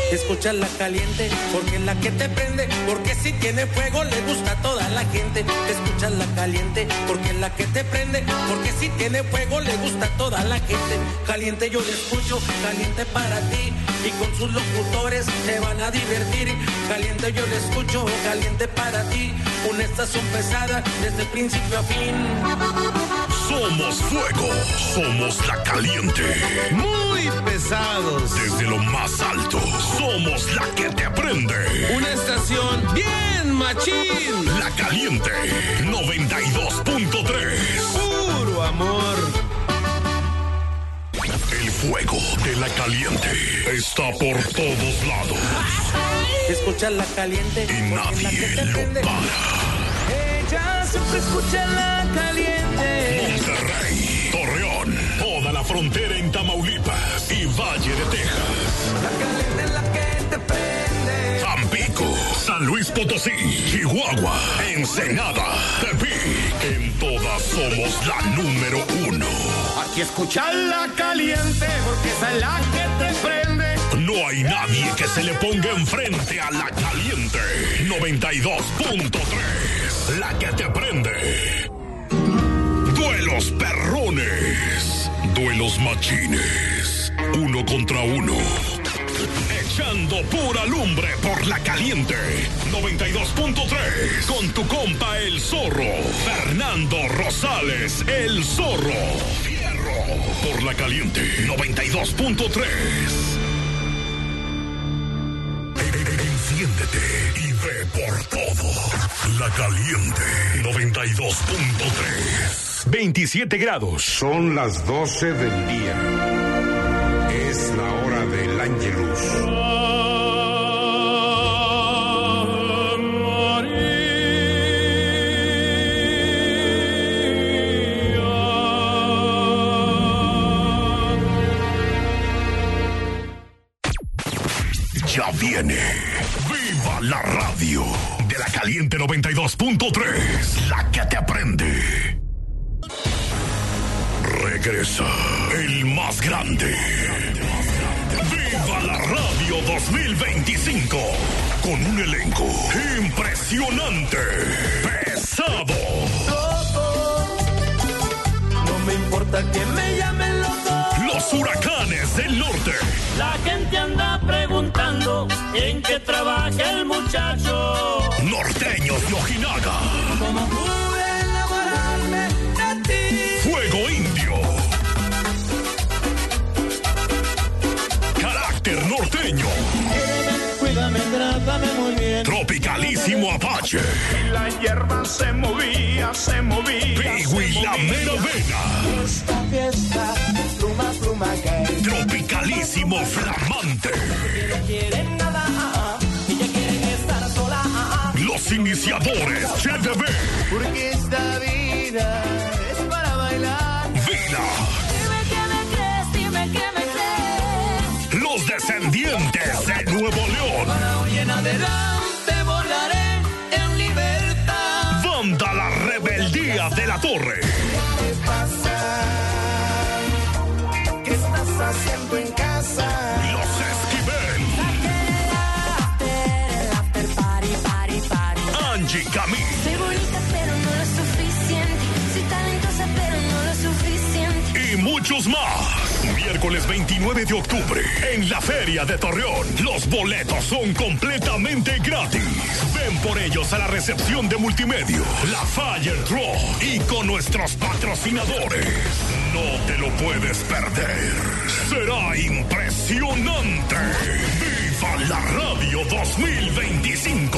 Escucha la caliente, porque es la que te prende, porque si tiene fuego le gusta a toda la gente. Escucha la caliente, porque es la que te prende, porque si tiene fuego le gusta a toda la gente. Caliente yo le escucho, caliente para ti, y con sus locutores te van a divertir. Caliente yo le escucho, caliente para ti, una estación pesada desde principio a fin. Somos fuego, somos la caliente. Muy pesados. Desde lo más alto, somos la que te prende. Una estación bien machín. La caliente 92.3. Puro amor. El fuego de la caliente está por todos lados. Escucha la caliente y nadie lo para. Ella siempre escucha la caliente. Monterrey, Torreón, toda la frontera en Tamaulipas y Valle de Texas. La caliente es la que te prende. Tampico, San Luis Potosí, Chihuahua, Ensenada, Tepic. En todas somos la número 1. Aquí escucha la caliente, porque esa es la que te prende. No hay nadie que se le ponga enfrente a la caliente 92.3. La que te prende. Duelos perrones. Duelos machines. 1 contra 1. Echando pura lumbre por la caliente 92.3. Con tu compa El Zorro. Fernando Rosales, El Zorro. Fierro. Por la caliente 92.3. Enciéndete y ve por todo. La caliente 92.3. 27 grados. Son las 12 del día. Es la hora del Ángelus. Ya viene. ¡Viva la radio! De la caliente 92.3. La que te aprende. Regresa el más grande. ¡Viva la radio 2025! Con un elenco impresionante. Pesado. No me importa que me llamen loco. Los huracanes del norte. La gente anda preguntando en qué trabaja el muchacho. Norteños de Ojinaga. ¿Cómo pude enamorarme de ti? Fuego Indio. Carácter norteño. Cuídame, trátame muy bien. Tropicalísimo Apache. Y la hierba se movía, se movía. Pigui la mera vena. Esta fiesta, pluma, pluma, cae. Tropicalísimo Flamante. No quieren nada, ella quiere estar sola. Los iniciadores, CHV. Porque esta vida es para bailar. Vila. Dime que me crees, dime que me crees. Los descendientes de Nuevo León. Para hoy en adelante volaré en libertad. Banda La Rebeldía de la Torre. ¿Qué pasa? ¿Qué estás haciendo en casa? Los Esquivel. El after party, party, party. Angie Camil. Soy bonita pero no lo suficiente. Soy talentosa pero no lo suficiente. Y muchos más. Miércoles 29 de octubre, en la Feria de Torreón. Los boletos son completamente gratis. Ven por ellos a la recepción de Multimedio, la Fire Draw y con nuestros patrocinadores. No te lo puedes perder. Será impresionante. ¡Viva la radio 2025!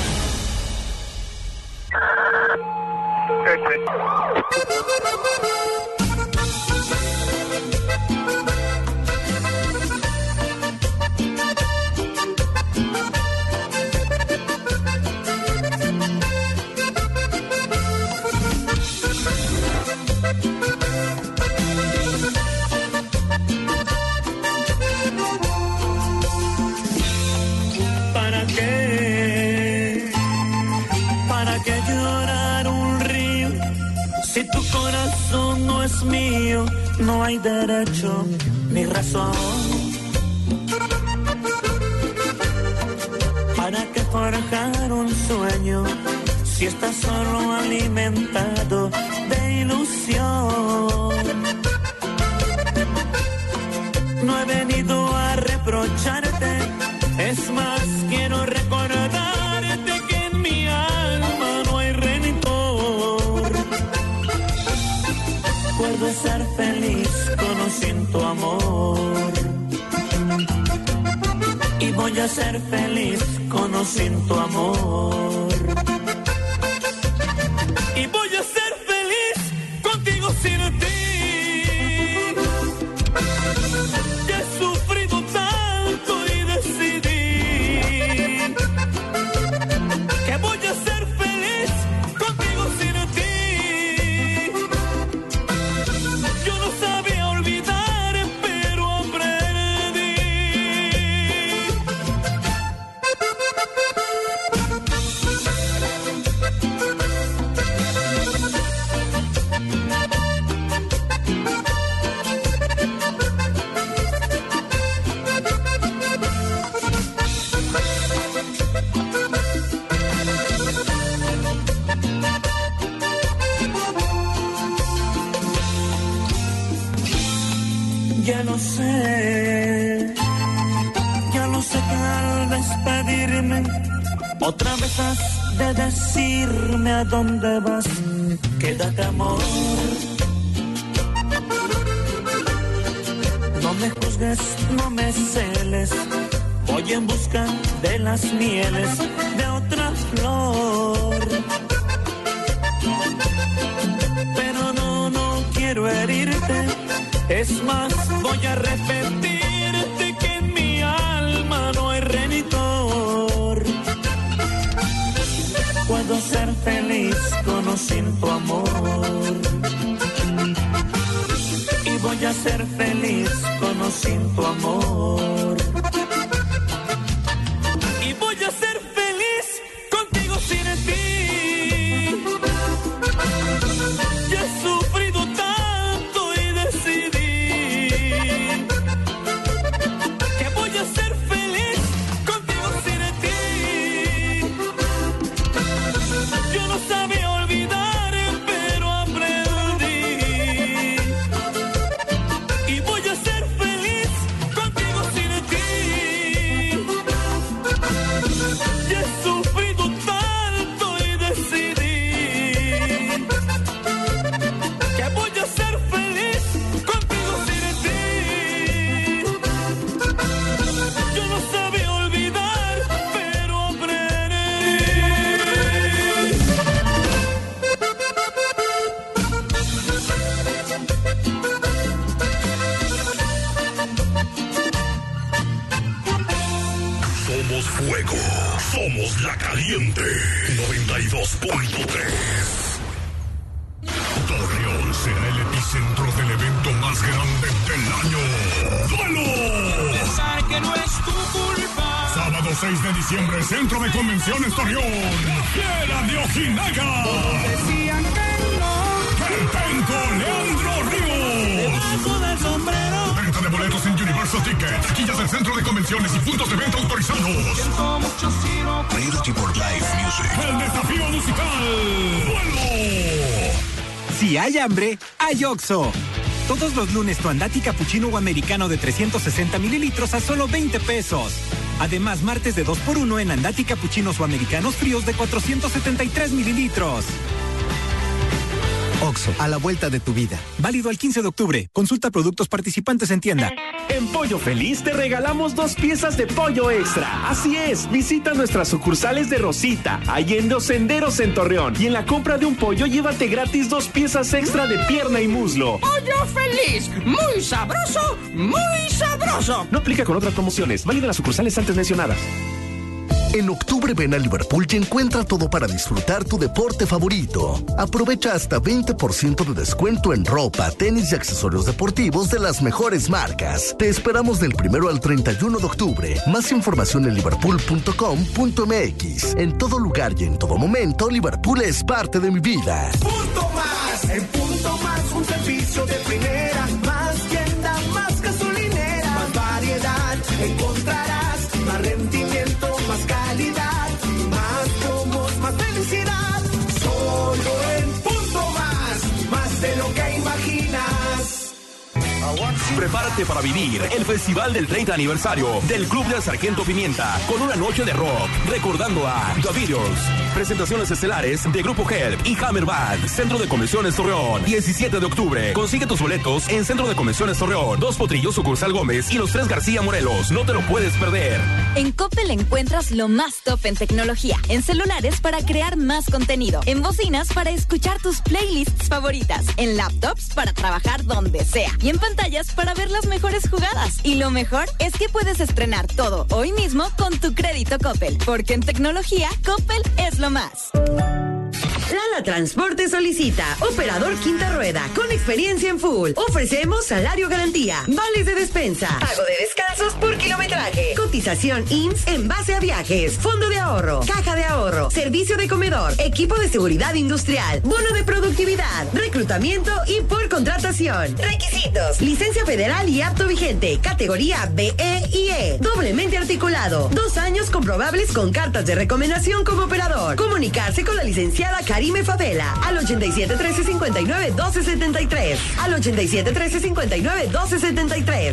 ¿Para qué? ¿Para qué llorar un río? Si tu corazón no es mío, no hay derecho ni razón. forjar un sueño si estás solo alimentado de ilusión. No he venido a reprocharte, es más, quiero recordarte que en mi alma no hay redentor. Puedo ser feliz con o sin tu amor, y voy a ser feliz con o sin tu amor. Y voy a ser feliz contigo sin ti. Ya he sufrido tanto y decidí que voy a ser feliz contigo sin ti. Yo no sabía olvidar, pero aprendí. Ya lo sé que al despedirme otra vez has de decirme a dónde vas. Quédate, amor. No me juzgues, no me celes. Voy en busca de las mieles de otra flor. Pero no quiero herirte. Es más, voy a repetirte que en mi alma no hay renitor. Puedo ser feliz con o sin tu amor, y voy a ser feliz con o sin tu amor. Y voy a ser feliz contigo sin ti. Ya he sufrido tanto y decidí que voy a ser feliz contigo sin ti. Yo no sabía olvidar, pero aprendí. Y voy a ser feliz contigo sin ti. Ya he sufrido tanto y decidí que voy a ser feliz contigo sin ti. Yo no sabía olvidar, pero aprendí. Somos fuego, somos la caliente. 92.3. Torreón será el epicentro del evento más grande del año. ¡Duelo! Pensar que no es tu culpa. Sábado 6 de diciembre, Centro de Convenciones Torreón. Fiera de Ojinaga. Decían que no. El Penco Leandro Ríos. Debajo del sombrero. Venta de boletos en Universal Ticket, taquillas del Centro de Convenciones y puntos de venta autorizados. Siento mucho sino. Realty por Live Music. El desafío musical. ¡Duelo! Si hay hambre, hay OXXO. Todos los lunes tu Andati Cappuccino o Americano de 360 mililitros a solo 20 pesos. Además, martes de 2x1 en Andati Cappuccinos o Americanos fríos de 473 mililitros. OXXO, a la vuelta de tu vida. Válido al 15 de octubre. Consulta productos participantes en tienda. En Pollo Feliz te regalamos 2 piezas de pollo extra. Así es, visita nuestras sucursales de Rosita, Allende o Senderos en Torreón. Y en la compra de un pollo, llévate gratis 2 piezas extra de pierna y muslo. Pollo Feliz, muy sabroso, muy sabroso. No aplica con otras promociones, válida en las sucursales antes mencionadas. En octubre ven a Liverpool y encuentra todo para disfrutar tu deporte favorito. Aprovecha hasta 20% de descuento en ropa, tenis y accesorios deportivos de las mejores marcas. Te esperamos del 1 al 31 de octubre. Más información en liverpool.com.mx. En todo lugar y en todo momento, Liverpool es parte de mi vida. Punto Más, en Punto Más, un servicio de primera. Más tienda, más gasolinera, más variedad encontrarás, más rendimiento, más calidad, Prepárate para vivir el festival del 30 aniversario del Club del Sargento Pimienta con una noche de rock recordando a The Beatles. Presentaciones estelares de Grupo Help y Hammer Band. Centro de Convenciones Torreón. 17 de octubre. Consigue tus boletos en Centro de Convenciones Torreón. 2 Potrillos, Sucursal Gómez y los 3 García Morelos. No te lo puedes perder. En Coppel encuentras lo más top en tecnología. En celulares para crear más contenido. En bocinas para escuchar tus playlists favoritas. En laptops para trabajar donde sea. Y en pantallas para ver las mejores jugadas. Y lo mejor es que puedes estrenar todo hoy mismo con tu crédito Coppel. Porque en tecnología, Coppel es lo más. Lala Transporte solicita operador quinta rueda con experiencia en full. Ofrecemos salario garantía, vales de despensa, pago de descansos por kilometraje, cotización IMSS en base a viajes, fondo de ahorro, caja de ahorro, servicio de comedor, equipo de seguridad industrial, bono de productividad, reclutamiento y por contratación. Requisitos: licencia federal y apto vigente, categoría BE y E, doblemente articulado, 2 años comprobables con cartas de recomendación como operador. Comunicarse con la licenciada Karime Favela al 8713-59-1273. Al 8713-59-1273.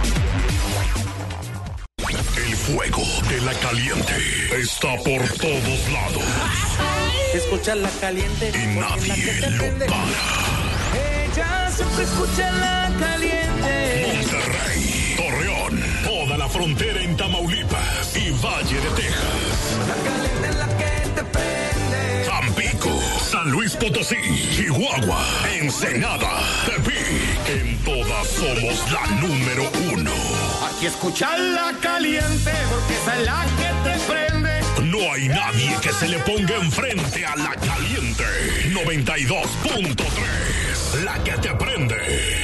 El fuego de la caliente está por todos lados. Escucha la caliente y nadie lo para. Ella siempre escucha la caliente. Monterrey, Torreón, toda la frontera en Tamaulipas y Valle de Texas. La caliente es la que te prende. Tampico, San Luis Potosí, Chihuahua, Ensenada, Tepic. En todas somos la número 1. Aquí escucha la caliente porque esa es la que te prende. No hay nadie que se le ponga enfrente a la caliente. 92.3, la que te prende.